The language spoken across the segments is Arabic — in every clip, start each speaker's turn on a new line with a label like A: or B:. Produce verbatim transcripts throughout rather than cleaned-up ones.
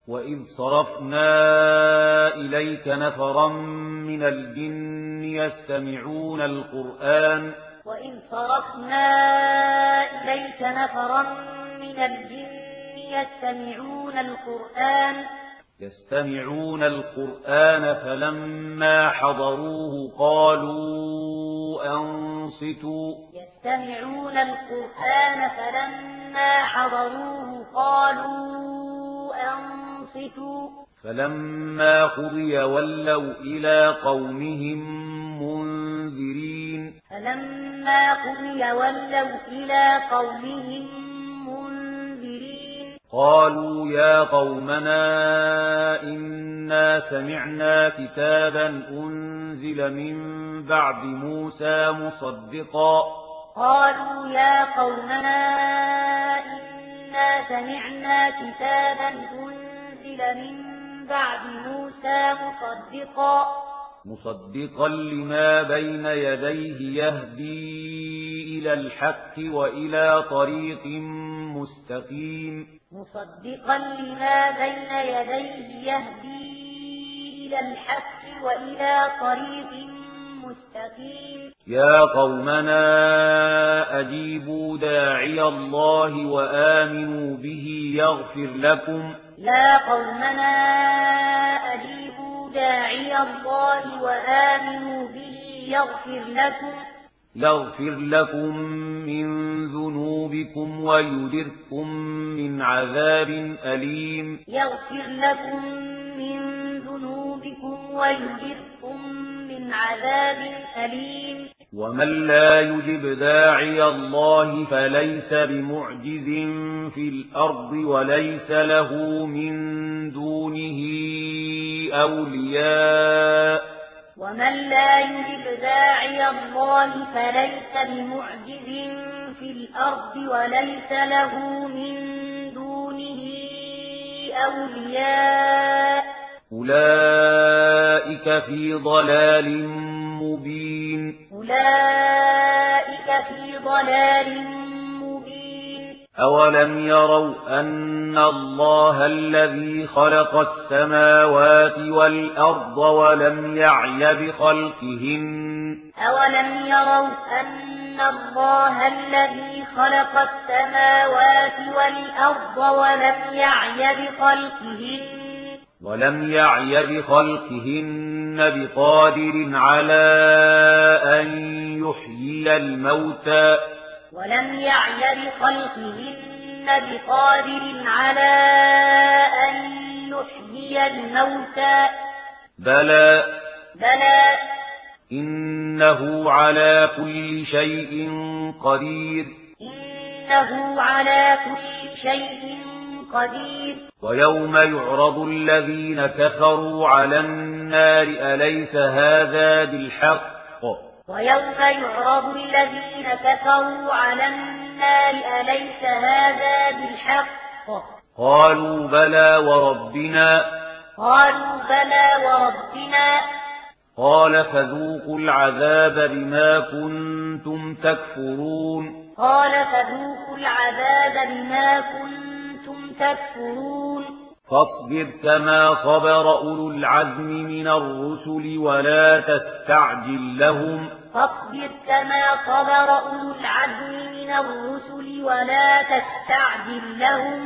A: وإذ صرفنا إليك نفرا من الجن يستمعون القرآن
B: وإذ صرفنا إليك نفرا من الجن يستمعون القرآن
A: يستمعون القرآن فلما حضروه قالوا أنصتوا
B: يستمعون القرآن فلما حضروه قالوا أنصتوا
A: فلما قضي ولوا إلى قومهم منذرين
B: فلما قضي ولوا إلى قومهم منذرين
A: قالوا يا قومنا إنا سمعنا كتابا أنزل من بعد موسى مصدقا
B: قالوا يا قومنا إنا سمعنا كتابا أنزل من بعد موسى مصدقا
A: مصدقا لما بين يديه يهدي إلى الحق وإلى طريق مستقيم
B: مصدقا لما بين يديه يهدي إلى الحق وإلى طريق مستقيم
A: يا قومنا أجيبوا داعي الله وآمنوا به يغفر لكم
B: يا قومنا أجيبوا داعي الله وآمنوا به يغفر لكم
A: يغفر لكم من ذنوبكم ويجركم من عذاب أليم
B: يغفر لكم من ذنوبكم ويجركم من عذاب أليم
A: ومن لا يجب داعي الله فليس بمعجز في الأرض وليس له من دونه أولياء
B: ومن لا يجب داعي الله فليس بمعجز في الأرض وليس له من دونه أولياء
A: أولئك في ضلال مبين
B: أولئك في ضلال مبين
A: أولم يروا أن الله الذي خلق السماوات والأرض ولم يعي بخلقهن
B: أولم يروا أن الله الذي خلق السماوات والأرض ولم يعي بخلقهن
A: ولم يعي بخلقهن بقادر على أن يحيي الموتى
B: ولم يعي بخلقهن بقادر على أن يحيي الموتى
A: بلى
B: بلى
A: إنه على كل شيء قدير
B: إنه على كل شيء قدير
A: ويوم يعرض الذين كفروا على النار أليس هذا بالحق
B: ويوم يعرض الذين كفروا على النار أليس هذا بالحق
A: قالوا بلى وربنا
B: قالوا بلى وربنا
A: قال فذوقوا العذاب بما كنتم تكفرون
B: قال فذوقوا العذاب بما كنتم تكفرون
A: فاصبر كما صبر أولو العزم من الرسل ولا تستعجل لهم
B: فاصبر كما صبر أولو العزم من الرسل ولا تستعجل لهم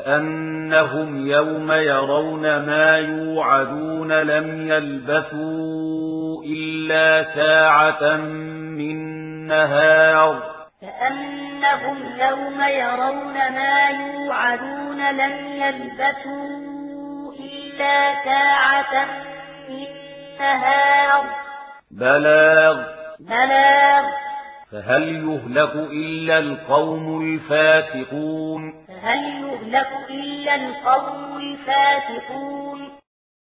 A: كأنهم يوم يرون ما يوعدون لم يلبثوا إلا ساعة من نهار
B: كأنهم يوم يرون ما يوعدون لم يلبثوا إلا ساعة من نهار
A: بلاغ
B: بلاغ
A: فهل يهلك إلا القوم الفاسقون
B: فهل يهلك إلا القوم الفاسقون